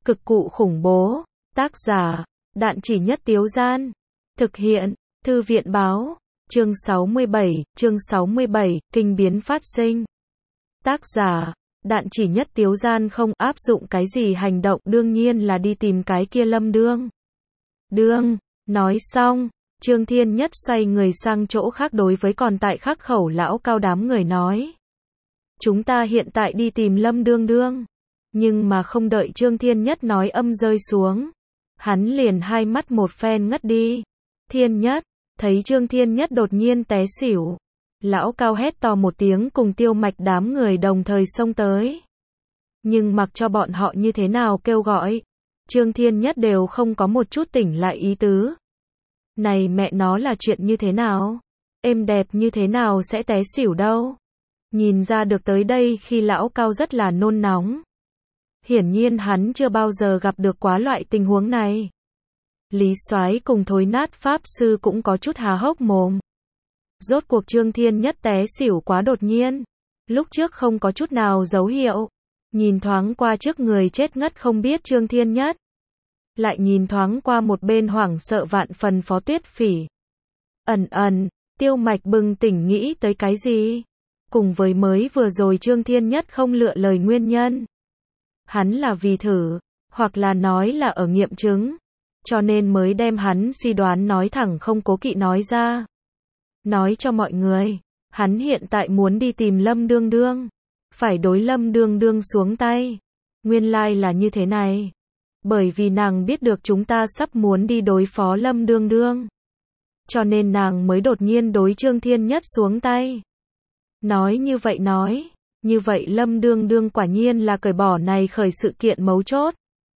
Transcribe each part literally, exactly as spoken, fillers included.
Cực cụ khủng bố. Tác giả, Đạn Chỉ Nhất Tiếu Gian. Thực hiện, Thư viện báo. Chương sáu mươi bảy, chương sáu mươi bảy, kinh biến phát sinh. Tác giả, Đạn Chỉ Nhất Tiếu Gian không áp dụng cái gì hành động, đương nhiên là đi tìm cái kia Lâm Đương. Đương, nói xong, Trương Thiên Nhất xoay người sang chỗ khác đối với còn tại Khắc Khẩu lão cao đám người nói. Chúng ta hiện tại đi tìm Lâm Đương Đương. Nhưng mà không đợi Trương Thiên Nhất nói âm rơi xuống. Hắn liền hai mắt một phen ngất đi. Thiên Nhất, thấy Trương Thiên Nhất đột nhiên té xỉu. Lão cao hét to một tiếng cùng Tiêu Mạch đám người đồng thời xông tới. Nhưng mặc cho bọn họ như thế nào kêu gọi, Trương Thiên Nhất đều không có một chút tỉnh lại ý tứ. Này mẹ nó là chuyện như thế nào? Êm đẹp như thế nào sẽ té xỉu đâu? Nhìn ra được tới đây khi lão cao rất là nôn nóng. Hiển nhiên hắn chưa bao giờ gặp được quá loại tình huống này. Lý Soái cùng Thối Nát Pháp Sư cũng có chút há hốc mồm. Rốt cuộc Trương Thiên Nhất té xỉu quá đột nhiên. Lúc trước không có chút nào dấu hiệu. Nhìn thoáng qua trước người chết ngất không biết Trương Thiên Nhất. Lại nhìn thoáng qua một bên hoảng sợ vạn phần Phó Tuyết Phỉ. Ẩn ẩn, Tiêu Mạch bừng tỉnh nghĩ tới cái gì? Cùng với mới vừa rồi Trương Thiên Nhất không lựa lời nguyên nhân. Hắn là vì thử, hoặc là nói là ở nghiệm chứng. Cho nên mới đem hắn suy đoán nói thẳng không cố kỵ nói ra. Nói cho mọi người, hắn hiện tại muốn đi tìm Lâm Đương Đương. Phải đối Lâm Đương Đương xuống tay. Nguyên lai là như thế này. Bởi vì nàng biết được chúng ta sắp muốn đi đối phó Lâm Đương Đương. Cho nên nàng mới đột nhiên đối Trương Thiên Nhất xuống tay. Nói như vậy nói, như vậy Lâm Đương Đương quả nhiên là cởi bỏ này khởi sự kiện mấu chốt.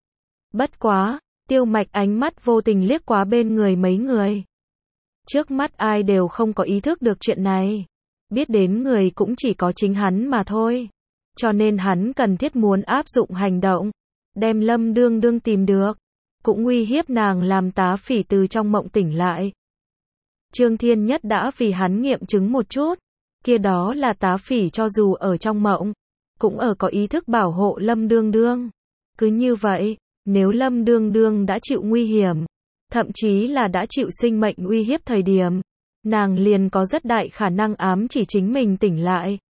Bất quá, Tiêu Mạch ánh mắt vô tình liếc quá bên người mấy người. Trước mắt ai đều không có ý thức được chuyện này. Biết đến người cũng chỉ có chính hắn mà thôi. Cho nên hắn cần thiết muốn áp dụng hành động. Đem Lâm Đương Đương tìm được. Cũng uy hiếp nàng làm Tá Phỉ từ trong mộng tỉnh lại. Trương Thiên Nhất đã vì hắn nghiệm chứng một chút. Kia đó là Tá Phỉ cho dù ở trong mộng. Cũng ở có ý thức bảo hộ Lâm Đương Đương. Cứ như vậy, nếu Lâm Đương Đương đã chịu nguy hiểm. Thậm chí là đã chịu sinh mệnh uy hiếp thời điểm. Nàng liền có rất đại khả năng ám chỉ chính mình tỉnh lại.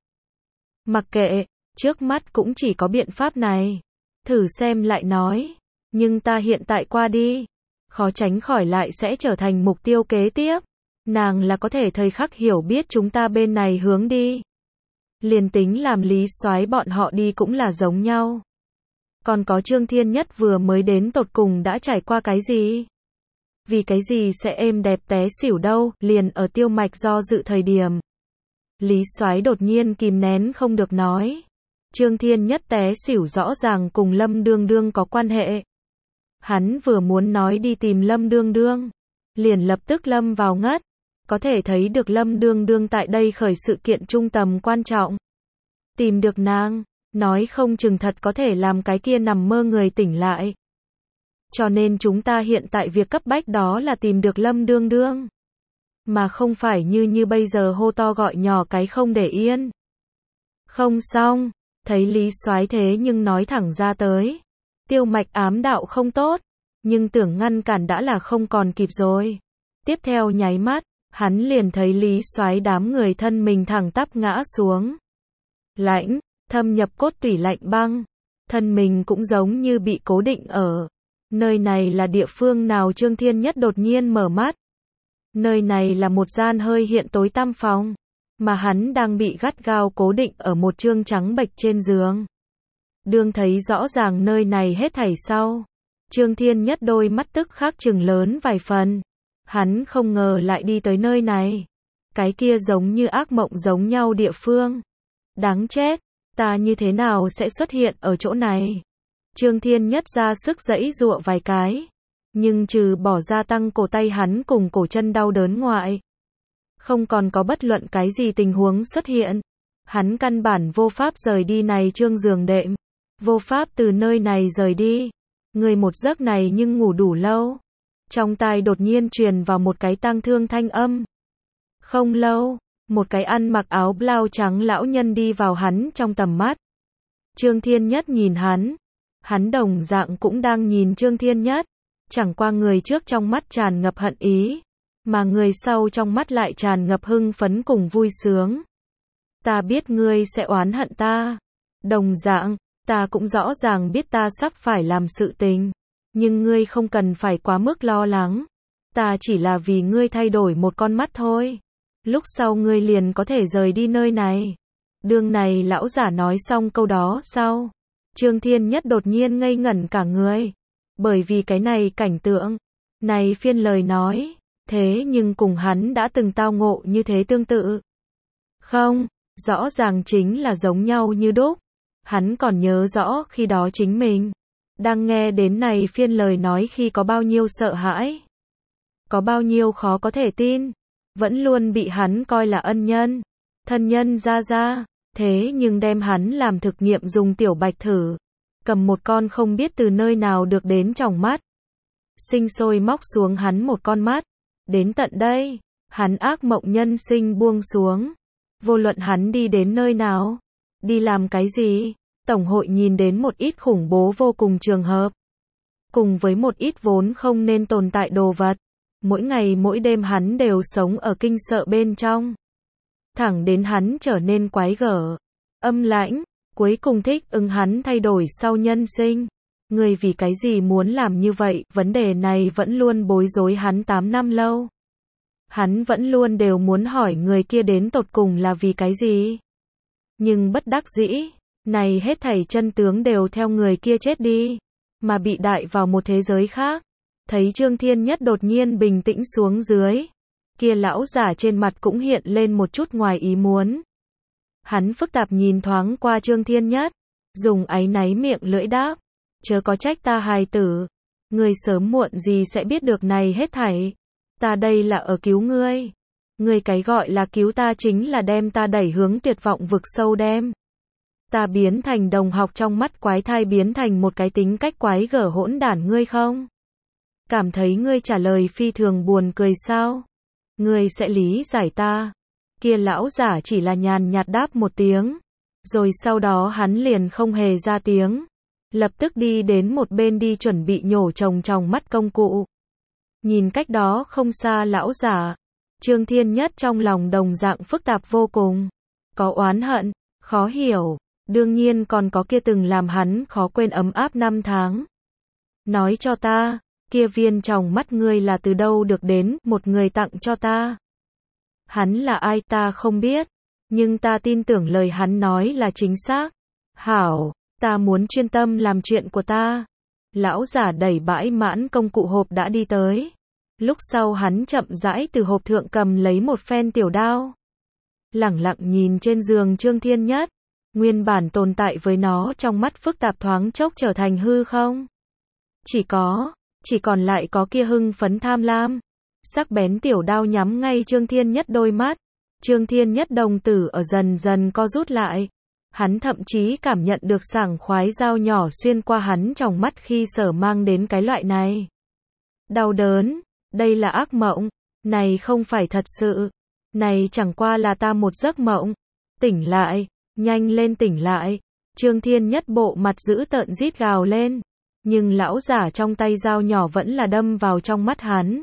Mặc kệ, trước mắt cũng chỉ có biện pháp này. Thử xem lại nói. Nhưng ta hiện tại qua đi. Khó tránh khỏi lại sẽ trở thành mục tiêu kế tiếp. Nàng là có thể thời khắc hiểu biết chúng ta bên này hướng đi. Liền tính làm Lý Soái bọn họ đi cũng là giống nhau. Còn có Trương Thiên Nhất vừa mới đến tột cùng đã trải qua cái gì? Vì cái gì sẽ êm đẹp té xỉu đâu, liền ở Tiêu Mạch do dự thời điểm. Lý Soái đột nhiên kìm nén không được nói. Trương Thiên Nhất té xỉu rõ ràng cùng Lâm Đương Đương có quan hệ. Hắn vừa muốn nói đi tìm Lâm Đương Đương. Liền lập tức lâm vào ngất. Có thể thấy được Lâm Đương Đương tại đây khởi sự kiện trung tầm quan trọng. Tìm được nàng, nói không chừng thật có thể làm cái kia nằm mơ người tỉnh lại. Cho nên chúng ta hiện tại việc cấp bách đó là tìm được Lâm Đương Đương. Mà không phải như như bây giờ hô to gọi nhỏ cái không để yên. Không xong, thấy Lý Soái thế nhưng nói thẳng ra tới. Tiêu Mạch ám đạo không tốt, nhưng tưởng ngăn cản đã là không còn kịp rồi. Tiếp theo nháy mắt, hắn liền thấy Lý Soái đám người thân mình thẳng tắp ngã xuống. Lãnh, thâm nhập cốt tủy lạnh băng, thân mình cũng giống như bị cố định ở. Nơi này là địa phương nào? Trương Thiên Nhất đột nhiên mở mắt. Nơi này là một gian hơi hiện tối tăm phòng, mà hắn đang bị gắt gao cố định ở một trương trắng bệch trên giường. Đương thấy rõ ràng nơi này hết thảy sau, Trương Thiên Nhất đôi mắt tức khắc trừng lớn vài phần. Hắn không ngờ lại đi tới nơi này. Cái kia giống như ác mộng giống nhau địa phương. Đáng chết, ta như thế nào sẽ xuất hiện ở chỗ này? Trương Thiên Nhất ra sức giãy giụa vài cái. Nhưng trừ bỏ ra tăng cổ tay hắn cùng cổ chân đau đớn ngoại. Không còn có bất luận cái gì tình huống xuất hiện. Hắn căn bản vô pháp rời đi này trương giường đệm. Vô pháp từ nơi này rời đi. Người một giấc này nhưng ngủ đủ lâu. Trong tai đột nhiên truyền vào một cái tang thương thanh âm. Không lâu, một cái ăn mặc áo blau trắng lão nhân đi vào hắn trong tầm mắt. Trương Thiên Nhất nhìn hắn. Hắn đồng dạng cũng đang nhìn Trương Thiên Nhất, chẳng qua người trước trong mắt tràn ngập hận ý, mà người sau trong mắt lại tràn ngập hưng phấn cùng vui sướng. Ta biết ngươi sẽ oán hận ta. Đồng dạng, ta cũng rõ ràng biết ta sắp phải làm sự tình, nhưng ngươi không cần phải quá mức lo lắng. Ta chỉ là vì ngươi thay đổi một con mắt thôi. Lúc sau ngươi liền có thể rời đi nơi này. Đường này lão giả nói xong câu đó sau, Trương Thiên Nhất đột nhiên ngây ngẩn cả người. Bởi vì cái này cảnh tượng, này phiên lời nói, thế nhưng cùng hắn đã từng tao ngộ như thế tương tự. Không, rõ ràng chính là giống nhau như đúc. Hắn còn nhớ rõ khi đó chính mình đang nghe đến này phiên lời nói khi có bao nhiêu sợ hãi, có bao nhiêu khó có thể tin, vẫn luôn bị hắn coi là ân nhân, thân nhân ra ra, thế nhưng đem hắn làm thực nghiệm dùng tiểu bạch thử, cầm một con không biết từ nơi nào được đến tròng mắt, sinh sôi móc xuống hắn một con mắt, đến tận đây, hắn ác mộng nhân sinh buông xuống, vô luận hắn đi đến nơi nào, đi làm cái gì, Tổng hội nhìn đến một ít khủng bố vô cùng trường hợp, cùng với một ít vốn không nên tồn tại đồ vật. Mỗi ngày mỗi đêm hắn đều sống ở kinh sợ bên trong. Thẳng đến hắn trở nên quái gở, âm lãnh, cuối cùng thích ứng hắn thay đổi sau nhân sinh. Người vì cái gì muốn làm như vậy, vấn đề này vẫn luôn bối rối hắn tám năm lâu. Hắn vẫn luôn đều muốn hỏi người kia đến tột cùng là vì cái gì. Nhưng bất đắc dĩ, này hết thảy chân tướng đều theo người kia chết đi, mà bị đại vào một thế giới khác. Thấy Trương Thiên Nhất đột nhiên bình tĩnh xuống dưới, kia lão giả trên mặt cũng hiện lên một chút ngoài ý muốn. Hắn phức tạp nhìn thoáng qua Trương Thiên Nhất, dùng áy náy miệng lưỡi đáp, chớ có trách ta hài tử, ngươi sớm muộn gì sẽ biết được này hết thảy, ta đây là ở cứu ngươi, ngươi cái gọi là cứu ta chính là đem ta đẩy hướng tuyệt vọng vực sâu đem. Ta biến thành đồng học trong mắt quái thai biến thành một cái tính cách quái gở hỗn đản ngươi không? Cảm thấy ngươi trả lời phi thường buồn cười sao? Ngươi sẽ lý giải ta. Kia lão giả chỉ là nhàn nhạt đáp một tiếng. Rồi sau đó hắn liền không hề ra tiếng. Lập tức đi đến một bên đi chuẩn bị nhổ trồng tròng mắt công cụ. Nhìn cách đó không xa lão giả. Trương Thiên Nhất trong lòng đồng dạng phức tạp vô cùng. Có oán hận, khó hiểu. Đương nhiên còn có kia từng làm hắn khó quên ấm áp năm tháng. Nói cho ta. Kia viên tròng mắt ngươi là từ đâu được đến, một người tặng cho ta. Hắn là ai ta không biết, nhưng ta tin tưởng lời hắn nói là chính xác. Hảo, ta muốn chuyên tâm làm chuyện của ta. Lão giả đẩy bãi mãn công cụ hộp đã đi tới. Lúc sau hắn chậm rãi từ hộp thượng cầm lấy một phen tiểu đao. Lẳng lặng nhìn trên giường Trương Thiên Nhất, nguyên bản tồn tại với nó trong mắt phức tạp thoáng chốc trở thành hư không. Chỉ có Chỉ còn lại có kia hưng phấn tham lam. Sắc bén tiểu đao nhắm ngay Trương Thiên Nhất đôi mắt. Trương Thiên Nhất đồng tử ở dần dần co rút lại. Hắn thậm chí cảm nhận được sảng khoái dao nhỏ xuyên qua hắn trong mắt khi sở mang đến cái loại này. Đau đớn, đây là ác mộng, này không phải thật sự. Này chẳng qua là ta một giấc mộng. Tỉnh lại, nhanh lên tỉnh lại. Trương Thiên Nhất bộ mặt dữ tợn rít gào lên. Nhưng lão giả trong tay dao nhỏ vẫn là đâm vào trong mắt hắn.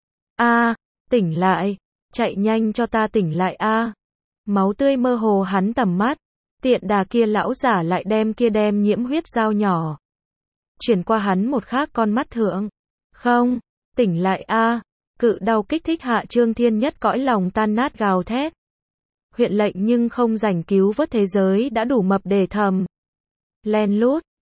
A, tỉnh lại, chạy nhanh cho ta tỉnh lại a. Máu tươi mơ hồ hắn tầm mắt, tiện đà kia lão giả lại đem kia đem nhiễm huyết dao nhỏ chuyển qua hắn một khác con mắt thượng. Không, tỉnh lại a. Cự đau kích thích hạ Trương Thiên Nhất cõi lòng tan nát gào thét. Huyện lệnh nhưng không rảnh cứu vớt thế giới đã đủ mập để thầm. Len lút